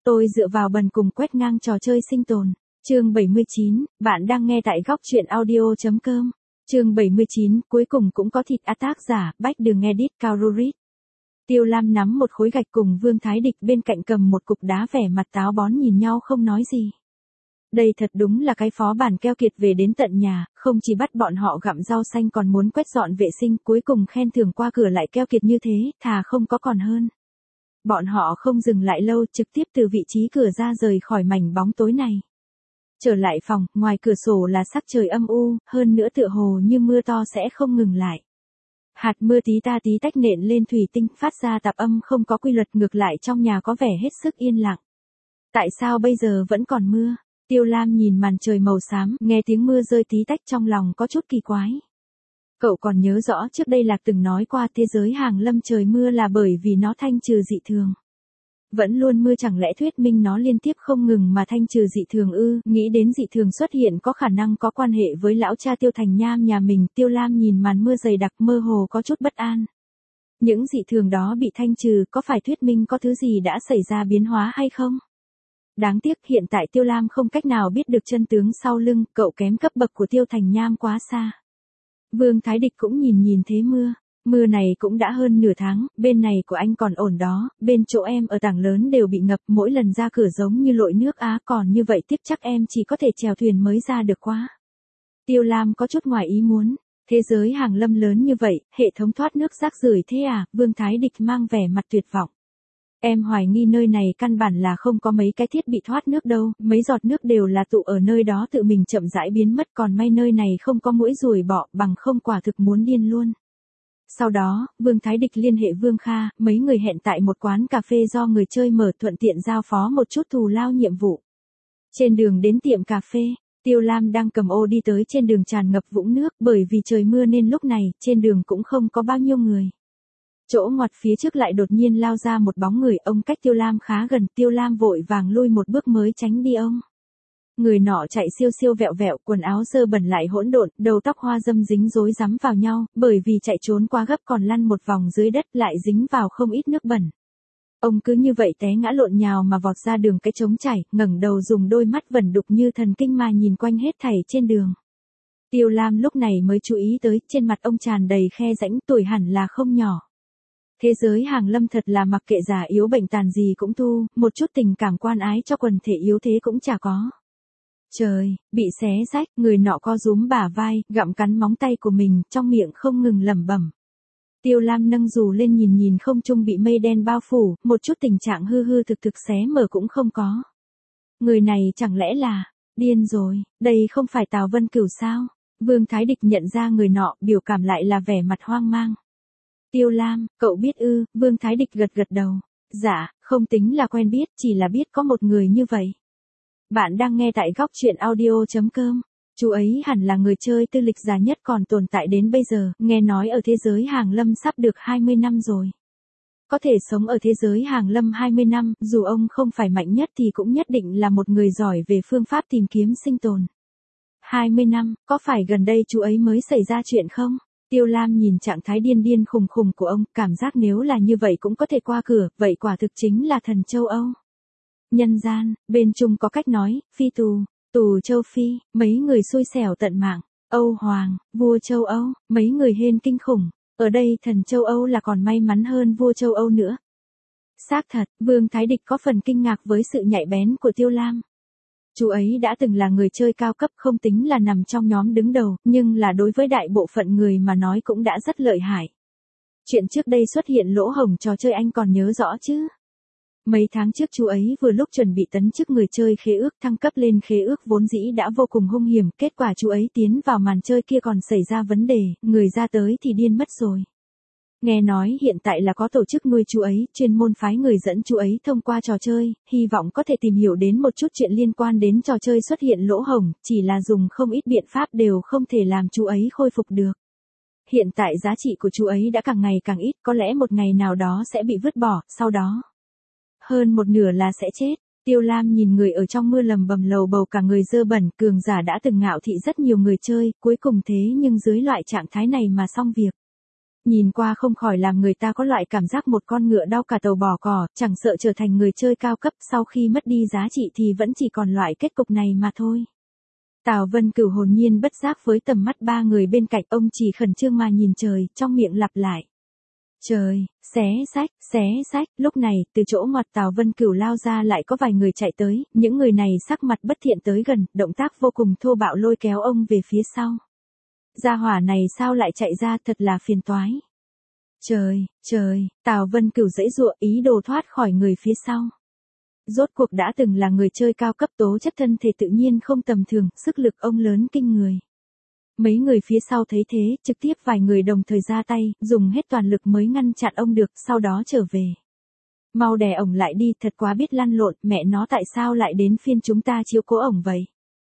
Tôi dựa vào bần cùng quét ngang trò chơi sinh tồn. Chương 79, bạn đang nghe tại góc truyện audio.com. Chương 79, cuối cùng cũng có thịt tác giả, bách đường edit cao rurit. Tiêu Lam nắm một khối gạch cùng Vương Thái Địch bên cạnh cầm một cục đá, vẻ mặt táo bón nhìn nhau không nói gì. Đây thật đúng là cái phó bản keo kiệt về đến tận nhà, không chỉ bắt bọn họ gặm rau xanh còn muốn quét dọn vệ sinh, cuối cùng khen thưởng qua cửa lại keo kiệt như thế, thà không có còn hơn. Bọn họ không dừng lại lâu, trực tiếp từ vị trí cửa ra rời khỏi mảnh bóng tối này. Trở lại phòng, ngoài cửa sổ là sắc trời âm u, hơn nữa tựa hồ như mưa to sẽ không ngừng lại. Hạt mưa tí ta tí tách nện lên thủy tinh, phát ra tạp âm không có quy luật, ngược lại trong nhà có vẻ hết sức yên lặng. Tại sao bây giờ vẫn còn mưa? Tiêu Lam nhìn màn trời màu xám, nghe tiếng mưa rơi tí tách trong lòng có chút kỳ quái. Cậu còn nhớ rõ trước đây Lạc từng nói qua thế giới hàng lâm trời mưa là bởi vì nó thanh trừ dị thường. Vẫn luôn mưa chẳng lẽ thuyết minh nó liên tiếp không ngừng mà thanh trừ dị thường ư? Nghĩ đến dị thường xuất hiện có khả năng có quan hệ với lão cha Tiêu Thành Nham nhà mình, Tiêu Lam nhìn màn mưa dày đặc mơ hồ có chút bất an. Những dị thường đó bị thanh trừ có phải thuyết minh có thứ gì đã xảy ra biến hóa hay không? Đáng tiếc hiện tại Tiêu Lam không cách nào biết được chân tướng sau lưng, cậu kém cấp bậc của Tiêu Thành Nham quá xa. Vương Thái Địch cũng nhìn thế mưa này cũng đã hơn nửa tháng, bên này của anh còn ổn đó, bên chỗ em ở tảng lớn đều bị ngập, mỗi lần ra cửa giống như lội nước á, còn như vậy tiếp chắc em chỉ có thể chèo thuyền mới ra được quá. Tiêu Lam có chút ngoài ý muốn, thế giới hàng lâm lớn như vậy, hệ thống thoát nước rác rưởi thế à? Vương Thái Địch mang vẻ mặt tuyệt vọng. Em hoài nghi nơi này căn bản là không có mấy cái thiết bị thoát nước đâu, mấy giọt nước đều là tụ ở nơi đó tự mình chậm rãi biến mất, còn may nơi này không có muỗi ruồi bọ, bằng không quả thực muốn điên luôn. Sau đó, Vương Thái Địch liên hệ Vương Kha, mấy người hẹn tại một quán cà phê do người chơi mở, thuận tiện giao phó một chút thù lao nhiệm vụ. Trên đường đến tiệm cà phê, Tiêu Lam đang cầm ô đi tới, trên đường tràn ngập vũng nước, bởi vì trời mưa nên lúc này, trên đường cũng không có bao nhiêu người. Chỗ ngoặt phía trước lại đột nhiên lao ra một bóng người, ông cách Tiêu Lam khá gần, Tiêu Lam vội vàng lui một bước mới tránh đi ông. Người nọ chạy siêu siêu vẹo vẹo, quần áo dơ bẩn lại hỗn độn, đầu tóc hoa dâm dính rối rắm vào nhau, bởi vì chạy trốn quá gấp còn lăn một vòng dưới đất lại dính vào không ít nước bẩn. Ông cứ như vậy té ngã lộn nhào mà vọt ra đường cái trống chảy, ngẩng đầu dùng đôi mắt vẩn đục như thần kinh mà nhìn quanh hết thảy trên đường. Tiêu Lam lúc này mới chú ý tới, trên mặt ông tràn đầy khe rãnh, tuổi hẳn là không nhỏ. Thế giới hàng lâm thật là mặc kệ già yếu bệnh tàn gì cũng thu, một chút tình cảm quan ái cho quần thể yếu thế cũng chả có. Trời, bị xé rách, người nọ co rúm bả vai, gặm cắn móng tay của mình, trong miệng không ngừng lẩm bẩm. Tiêu Lam nâng dù lên nhìn không trung bị mây đen bao phủ, một chút tình trạng hư hư thực thực xé mở cũng không có. Người này chẳng lẽ là, điên rồi, đây không phải Tào Vân Cửu sao? Vương Thái Địch nhận ra người nọ, biểu cảm lại là vẻ mặt hoang mang. Tiêu Lam, cậu biết ư? Vương Thái Địch gật gật đầu. Dạ, không tính là quen biết, chỉ là biết có một người như vậy. Bạn đang nghe tại góc truyện audio.com. Chú ấy hẳn là người chơi tư lịch già nhất còn tồn tại đến bây giờ, nghe nói ở thế giới hàng lâm sắp được 20 năm rồi. Có thể sống ở thế giới hàng lâm 20 năm, dù ông không phải mạnh nhất thì cũng nhất định là một người giỏi về phương pháp tìm kiếm sinh tồn. 20 năm, có phải gần đây chú ấy mới xảy ra chuyện không? Tiêu Lam nhìn trạng thái điên điên khùng khùng của ông, cảm giác nếu là như vậy cũng có thể qua cửa, vậy quả thực chính là thần châu Âu. Nhân gian, bên Trung có cách nói, phi tù, tù châu Phi, mấy người xui xẻo tận mạng, Âu Hoàng, vua châu Âu, mấy người hên kinh khủng, ở đây thần châu Âu là còn may mắn hơn vua châu Âu nữa. Xác thật, Vương Thái Địch có phần kinh ngạc với sự nhạy bén của Tiêu Lam. Chú ấy đã từng là người chơi cao cấp, không tính là nằm trong nhóm đứng đầu, nhưng là đối với đại bộ phận người mà nói cũng đã rất lợi hại. Chuyện trước đây xuất hiện lỗ hổng trò chơi anh còn nhớ rõ chứ? Mấy tháng trước chú ấy vừa lúc chuẩn bị tấn chức người chơi khế ước, thăng cấp lên khế ước vốn dĩ đã vô cùng hung hiểm, kết quả chú ấy tiến vào màn chơi kia còn xảy ra vấn đề, người ra tới thì điên mất rồi. Nghe nói hiện tại là có tổ chức nuôi chú ấy, chuyên môn phái người dẫn chú ấy thông qua trò chơi, hy vọng có thể tìm hiểu đến một chút chuyện liên quan đến trò chơi xuất hiện lỗ hổng, chỉ là dùng không ít biện pháp đều không thể làm chú ấy khôi phục được. Hiện tại giá trị của chú ấy đã càng ngày càng ít, có lẽ một ngày nào đó sẽ bị vứt bỏ, sau đó hơn một nửa là sẽ chết. Tiêu Lam nhìn người ở trong mưa lầm bầm lầu bầu cả người dơ bẩn, cường giả đã từng ngạo thị rất nhiều người chơi, cuối cùng thế nhưng dưới loại trạng thái này mà xong việc. Nhìn qua không khỏi làm người ta có loại cảm giác một con ngựa đau cả tàu bỏ cỏ, chẳng sợ trở thành người chơi cao cấp sau khi mất đi giá trị thì vẫn chỉ còn loại kết cục này mà thôi. Tào Vân Cửu hồn nhiên bất giác với tầm mắt ba người bên cạnh, ông chỉ khẩn trương mà nhìn trời, trong miệng lặp lại. Trời, xé sách, lúc này, từ chỗ ngoặt Tào Vân Cửu lao ra lại có vài người chạy tới, những người này sắc mặt bất thiện tới gần, động tác vô cùng thô bạo lôi kéo ông về phía sau. Gia hỏa này sao lại chạy ra, thật là phiền toái. Trời, Tào Vân Cửu giãy giụa ý đồ thoát khỏi người phía sau. Rốt cuộc đã từng là người chơi cao cấp, tố chất thân thể tự nhiên không tầm thường, sức lực ông lớn kinh người. Mấy người phía sau thấy thế, trực tiếp vài người đồng thời ra tay, dùng hết toàn lực mới ngăn chặn ông được, sau đó trở về. Mau đè ổng lại đi, thật quá biết lăn lộn, mẹ nó tại sao lại đến phiên chúng ta chiếu cố ổng vậy?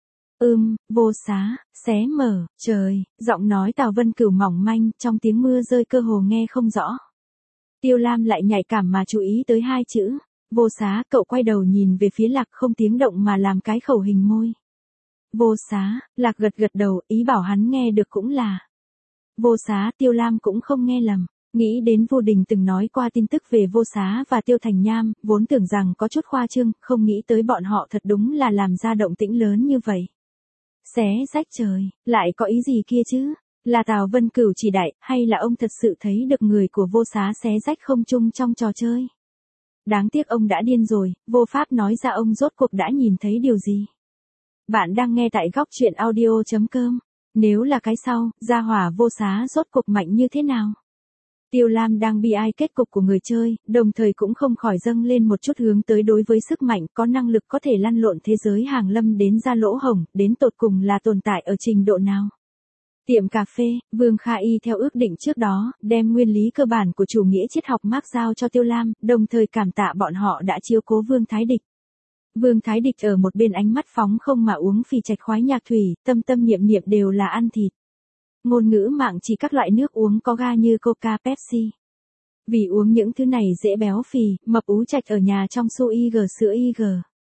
Vô xá, xé mở, trời, giọng nói Tào Vân Cửu mỏng manh, trong tiếng mưa rơi cơ hồ nghe không rõ. Tiêu Lam lại nhạy cảm mà chú ý tới hai chữ, vô xá, cậu quay đầu nhìn về phía Lạc không tiếng động mà làm cái khẩu hình môi. Vô xá, Lạc gật đầu, ý bảo hắn nghe được cũng là. Vô xá, Tiêu Lam cũng không nghe lầm. Nghĩ đến Vô Đình từng nói qua tin tức về Vô Xá và Tiêu Thành Nham, vốn tưởng rằng có chút khoa trương, không nghĩ tới bọn họ thật đúng là làm ra động tĩnh lớn như vậy. Xé rách trời, lại có ý gì kia chứ? Là Tào Vân Cửu chỉ đại, hay là ông thật sự thấy được người của Vô Xá xé rách không trung trong trò chơi? Đáng tiếc ông đã điên rồi, vô pháp nói ra ông rốt cuộc đã nhìn thấy điều gì. Bạn đang nghe tại góc truyện audio.com. Nếu là cái sau, gia hỏa Vô Xá rốt cuộc mạnh như thế nào? Tiêu Lam đang bi ai kết cục của người chơi, đồng thời cũng không khỏi dâng lên một chút hướng tới đối với sức mạnh có năng lực có thể lăn lộn thế giới hàng lâm đến ra lỗ hổng, đến tột cùng là tồn tại ở trình độ nào. Tiệm cà phê, Vương Kha y theo ước định trước đó, đem nguyên lý cơ bản của chủ nghĩa triết học Marx giao cho Tiêu Lam, đồng thời cảm tạ bọn họ đã chiếu cố Vương Thái Địch. Vương Thái Địch ở một bên ánh mắt phóng không mà uống phì trạch khoái nhạc thủy, tâm tâm niệm niệm đều là ăn thịt. Ngôn ngữ mạng chỉ các loại nước uống có ga như Coca Pepsi. Vì uống những thứ này dễ béo phì, mập ú trạch ở nhà trong su IG sữa IG.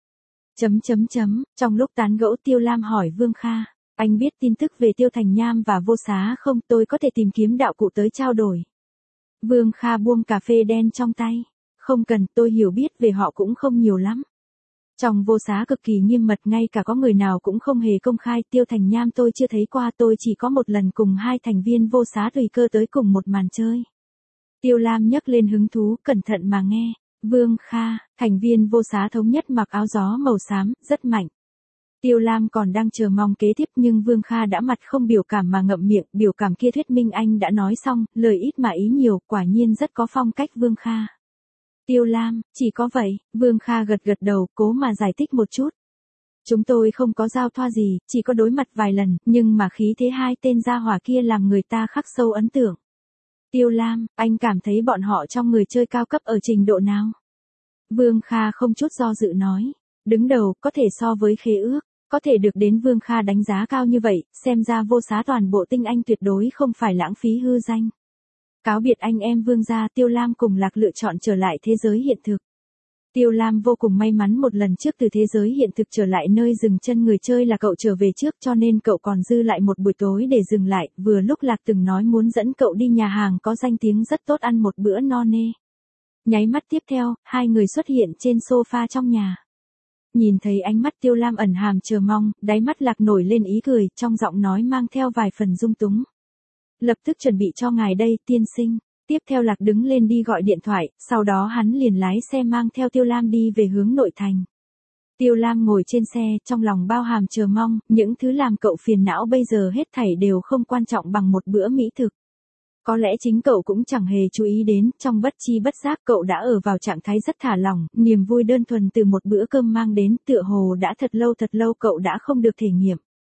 Trong lúc tán gẫu Tiêu Lam hỏi Vương Kha, anh biết tin tức về Tiêu Thành Nham và Vô Xá không, tôi có thể tìm kiếm đạo cụ tới trao đổi. Vương Kha buông cà phê đen trong tay. Không cần, tôi hiểu biết về họ cũng không nhiều lắm. Trong Vô Xá cực kỳ nghiêm mật, ngay cả có người nào cũng không hề công khai. Tiêu Thành Nham tôi chưa thấy qua, tôi chỉ có một lần cùng hai thành viên Vô Xá tùy cơ tới cùng một màn chơi. Tiêu Lam nhấc lên hứng thú, cẩn thận mà nghe. Vương Kha, thành viên Vô Xá thống nhất mặc áo gió màu xám, rất mạnh. Tiêu Lam còn đang chờ mong kế tiếp nhưng Vương Kha đã mặt không biểu cảm mà ngậm miệng, biểu cảm kia thuyết minh anh đã nói xong, lời ít mà ý nhiều, quả nhiên rất có phong cách Vương Kha. Tiêu Lam, chỉ có vậy, Vương Kha gật đầu, cố mà giải thích một chút. Chúng tôi không có giao thoa gì, chỉ có đối mặt vài lần, nhưng mà khí thế hai tên gia hỏa kia làm người ta khắc sâu ấn tượng. Tiêu Lam, anh cảm thấy bọn họ trong người chơi cao cấp ở trình độ nào? Vương Kha không chút do dự nói. Đứng đầu, có thể so với khế ước, có thể được đến Vương Kha đánh giá cao như vậy, xem ra Vô Xá toàn bộ tinh anh tuyệt đối không phải lãng phí hư danh. Cáo biệt anh em Vương gia, Tiêu Lam cùng Lạc lựa chọn trở lại thế giới hiện thực. Tiêu Lam vô cùng may mắn một lần trước từ thế giới hiện thực trở lại nơi dừng chân người chơi là cậu trở về trước, cho nên cậu còn dư lại một buổi tối để dừng lại, vừa lúc Lạc từng nói muốn dẫn cậu đi nhà hàng có danh tiếng rất tốt ăn một bữa no nê. Nháy mắt tiếp theo, hai người xuất hiện trên sofa trong nhà. Nhìn thấy ánh mắt Tiêu Lam ẩn hàm chờ mong, đáy mắt Lạc nổi lên ý cười, trong giọng nói mang theo vài phần dung túng. Lập tức chuẩn bị cho ngài đây, tiên sinh. Tiếp theo Lạc đứng lên đi gọi điện thoại, sau đó hắn liền lái xe mang theo Tiêu Lam đi về hướng nội thành. Tiêu Lam ngồi trên xe, trong lòng bao hàm chờ mong, những thứ làm cậu phiền não bây giờ hết thảy đều không quan trọng bằng một bữa mỹ thực. Có lẽ chính cậu cũng chẳng hề chú ý đến, trong bất chi bất giác cậu đã ở vào trạng thái rất thả lỏng, niềm vui đơn thuần từ một bữa cơm mang đến, tựa hồ đã thật lâu cậu đã không được thể nghiệm.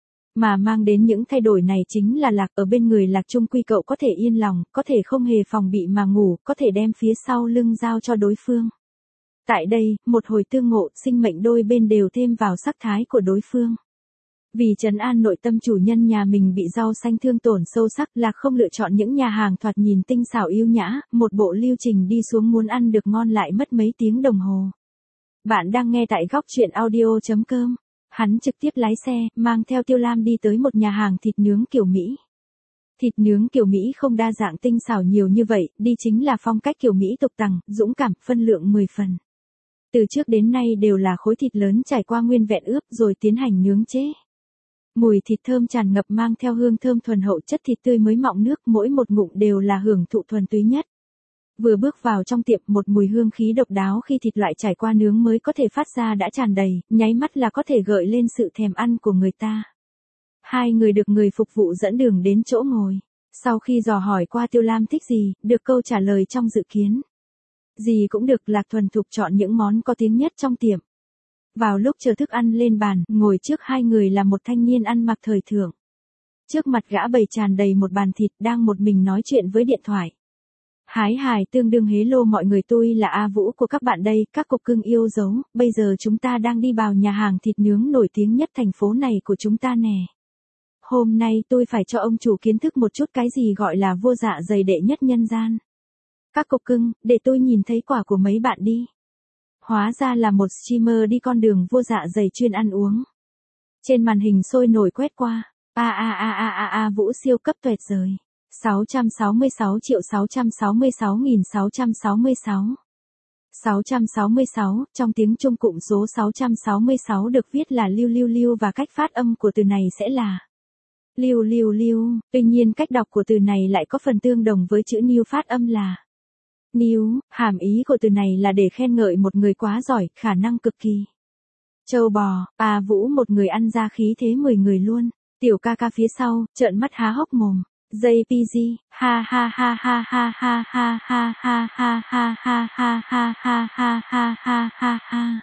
Mà mang đến những thay đổi này chính là Lạc, ở bên người Lạc chung quy cậu có thể yên lòng, có thể không hề phòng bị mà ngủ, có thể đem phía sau lưng giao cho đối phương. Tại đây, một hồi tương ngộ, sinh mệnh đôi bên đều thêm vào sắc thái của đối phương. Vì trấn an nội tâm chủ nhân nhà mình bị rau xanh thương tổn sâu sắc, Lạc không lựa chọn những nhà hàng thoạt nhìn tinh xảo yêu nhã, một bộ lưu trình đi xuống muốn ăn được ngon lại mất mấy tiếng đồng hồ. Bạn đang nghe tại góc truyện audio.com. Hắn trực tiếp lái xe, mang theo Tiêu Lam đi tới một nhà hàng thịt nướng kiểu Mỹ. Thịt nướng kiểu Mỹ không đa dạng tinh xảo nhiều như vậy, đi chính là phong cách kiểu Mỹ tục tằng, dũng cảm, phân lượng 10 phần. Từ trước đến nay đều là khối thịt lớn trải qua nguyên vẹn ướp rồi tiến hành nướng chế. Mùi thịt thơm tràn ngập mang theo hương thơm thuần hậu, chất thịt tươi mới mọng nước, mỗi một ngụm đều là hưởng thụ thuần túy nhất. Vừa bước vào trong tiệm, một mùi hương khí độc đáo khi thịt loại trải qua nướng mới có thể phát ra đã tràn đầy, nháy mắt là có thể gợi lên sự thèm ăn của người ta. Hai người được người phục vụ dẫn đường đến chỗ ngồi. Sau khi dò hỏi qua Tiêu Lam thích gì, được câu trả lời trong dự kiến. Gì cũng được, Lạc thuần thục chọn những món có tiếng nhất trong tiệm. Vào lúc chờ thức ăn lên bàn, ngồi trước hai người là một thanh niên ăn mặc thời thượng. Trước mặt gã bày tràn đầy một bàn thịt, đang một mình nói chuyện với điện thoại. Hái hài tương đương hello mọi người, tôi là A Vũ của các bạn đây, các cục cưng yêu dấu, bây giờ chúng ta đang đi vào nhà hàng thịt nướng nổi tiếng nhất thành phố này của chúng ta nè. Hôm nay tôi phải cho ông chủ kiến thức một chút cái gì gọi là vua dạ dày đệ nhất nhân gian. Các cục cưng, để tôi nhìn thấy quả của mấy bạn đi. Hóa ra là một streamer đi con đường vua dạ dày chuyên ăn uống. Trên màn hình sôi nổi quét qua. Vũ siêu cấp tuyệt vời. 666.666.666. 666, trong tiếng Trung cụm số 666 được viết là lưu và cách phát âm của từ này sẽ là lưu. Tuy nhiên cách đọc của từ này lại có phần tương đồng với chữ new phát âm là new, hàm ý của từ này là để khen ngợi một người quá giỏi, khả năng cực kỳ. Châu bò, A Vũ một người ăn ra khí thế 10 người luôn. Tiểu ca ca phía sau, trợn mắt há hốc mồm. JPG, ha ha ha ha ha ha ha ha ha ha ha ha ha ha ha ha ha ha ha.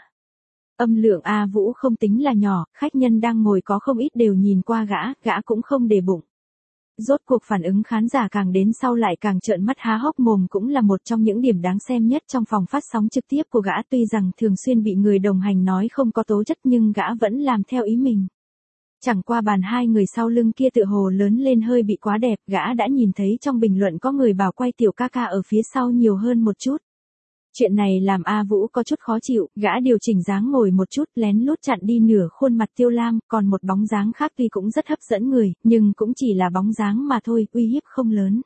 Âm lượng A Vũ không tính là nhỏ, khách nhân đang ngồi có không ít đều nhìn qua gã cũng không để bụng. Rốt cuộc phản ứng khán giả càng đến sau lại càng trợn mắt há hốc mồm cũng là một trong những điểm đáng xem nhất trong phòng phát sóng trực tiếp của gã, tuy rằng thường xuyên bị người đồng hành nói không có tố chất nhưng gã vẫn làm theo ý mình. Chẳng qua bàn hai người sau lưng kia tựa hồ lớn lên hơi bị quá đẹp, gã đã nhìn thấy trong bình luận có người bảo quay tiểu ca ca ở phía sau nhiều hơn một chút. Chuyện này làm A Vũ có chút khó chịu, gã điều chỉnh dáng ngồi một chút, lén lút chặn đi nửa khuôn mặt Tiêu Lam, còn một bóng dáng khác tuy cũng rất hấp dẫn người, nhưng cũng chỉ là bóng dáng mà thôi, uy hiếp không lớn.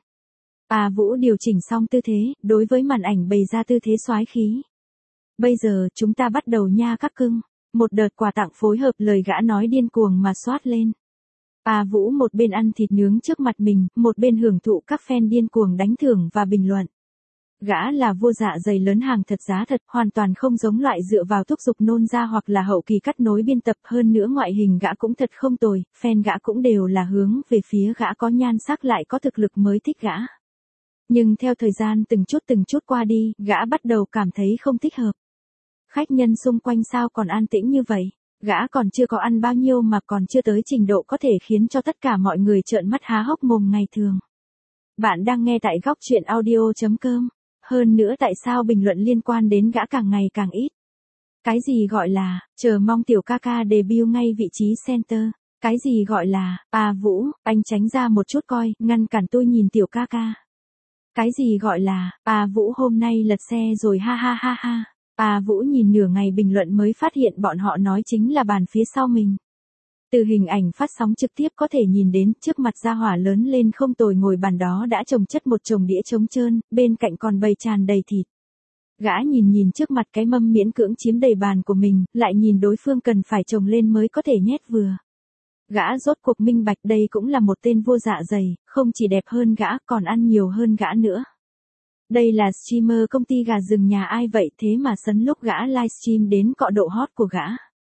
A Vũ điều chỉnh xong tư thế, đối với màn ảnh bày ra tư thế soái khí. Bây giờ chúng ta bắt đầu nha các cưng. Một đợt quà tặng phối hợp lời gã nói điên cuồng mà xoát lên. A Vũ một bên ăn thịt nướng trước mặt mình, một bên hưởng thụ các fan điên cuồng đánh thưởng và bình luận. Gã là vua dạ dày lớn hàng thật giá thật, hoàn toàn không giống loại dựa vào thúc giục nôn ra hoặc là hậu kỳ cắt nối biên tập, hơn nữa ngoại hình gã cũng thật không tồi, fan gã cũng đều là hướng về phía gã có nhan sắc lại có thực lực mới thích gã. Nhưng theo thời gian từng chút qua đi, gã bắt đầu cảm thấy không thích hợp. Khách nhân xung quanh sao còn an tĩnh như vậy, gã còn chưa có ăn bao nhiêu mà còn chưa tới trình độ có thể khiến cho tất cả mọi người trợn mắt há hốc mồm ngày thường. Bạn đang nghe tại góc truyện audio.com. Hơn nữa tại sao bình luận liên quan đến gã càng ngày càng ít? Cái gì gọi là, chờ mong tiểu ca ca debut ngay vị trí center? Cái gì gọi là, A Vũ, anh tránh ra một chút coi, ngăn cản tôi nhìn tiểu ca ca. Cái gì gọi là, A Vũ hôm nay lật xe rồi ha ha ha ha. A Vũ nhìn nửa ngày bình luận mới phát hiện bọn họ nói chính là bàn phía sau mình. Từ hình ảnh phát sóng trực tiếp có thể nhìn đến, trước mặt gia hỏa lớn lên không tồi ngồi bàn đó đã chồng chất một chồng đĩa trống trơn, bên cạnh còn bày tràn đầy thịt. Gã nhìn trước mặt cái mâm miễn cưỡng chiếm đầy bàn của mình, lại nhìn đối phương cần phải chồng lên mới có thể nhét vừa. Gã rốt cuộc minh bạch đây cũng là một tên vua dạ dày, không chỉ đẹp hơn gã còn ăn nhiều hơn gã nữa. Đây là streamer công ty gà rừng nhà ai vậy thế mà sấn lúc gã livestream đến cọ độ hot của gã.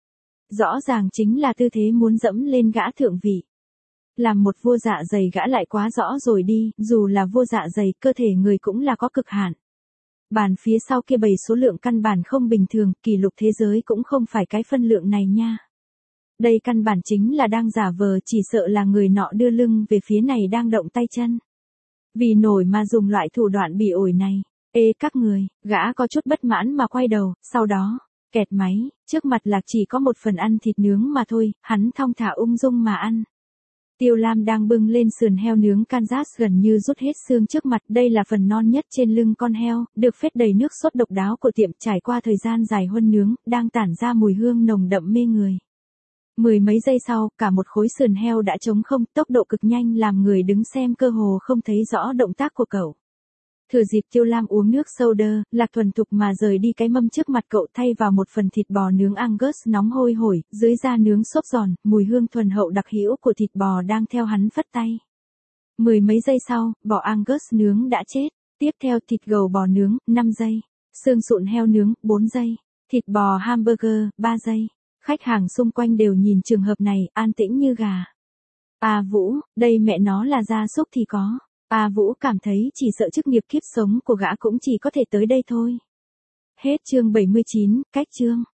Rõ ràng chính là tư thế muốn dẫm lên gã thượng vị. Làm một vua dạ dày gã lại quá rõ rồi đi, dù là vua dạ dày cơ thể người cũng là có cực hạn. Bàn phía sau kia bày số lượng căn bản không bình thường, kỷ lục thế giới cũng không phải cái phân lượng này nha. Đây căn bản chính là đang giả vờ, chỉ sợ là người nọ đưa lưng về phía này đang động tay chân. Vì nổi mà dùng loại thủ đoạn bỉ ổi này. Ê các người, gã có chút bất mãn mà quay đầu, sau đó, kẹt máy, trước mặt Lạc chỉ có một phần ăn thịt nướng mà thôi, hắn thong thả ung dung mà ăn. Tiêu Lam đang bưng lên sườn heo nướng Kansas gần như rút hết xương trước mặt, đây là phần non nhất trên lưng con heo, được phết đầy nước sốt độc đáo của tiệm trải qua thời gian dài huân nướng, đang tản ra mùi hương nồng đậm mê người. Mười mấy giây sau, cả một khối sườn heo đã trống không, tốc độ cực nhanh làm người đứng xem cơ hồ không thấy rõ động tác của cậu. Thừa dịp Tiêu Lam uống nước soda, Lạc thuần thục mà rời đi cái mâm trước mặt cậu thay vào một phần thịt bò nướng Angus nóng hôi hổi, dưới da nướng xốp giòn, mùi hương thuần hậu đặc hữu của thịt bò đang theo hắn phất tay. Mười mấy giây sau, bò Angus nướng đã chết. Tiếp theo thịt gầu bò nướng, 5 giây. Xương sụn heo nướng, 4 giây. Thịt bò hamburger, 3 giây. Khách hàng xung quanh đều nhìn trường hợp này, an tĩnh như gà. Vũ, đây mẹ nó là gia súc thì có. Vũ cảm thấy chỉ sợ chức nghiệp kiếp sống của gã cũng chỉ có thể tới đây thôi. Hết chương 79, cách chương.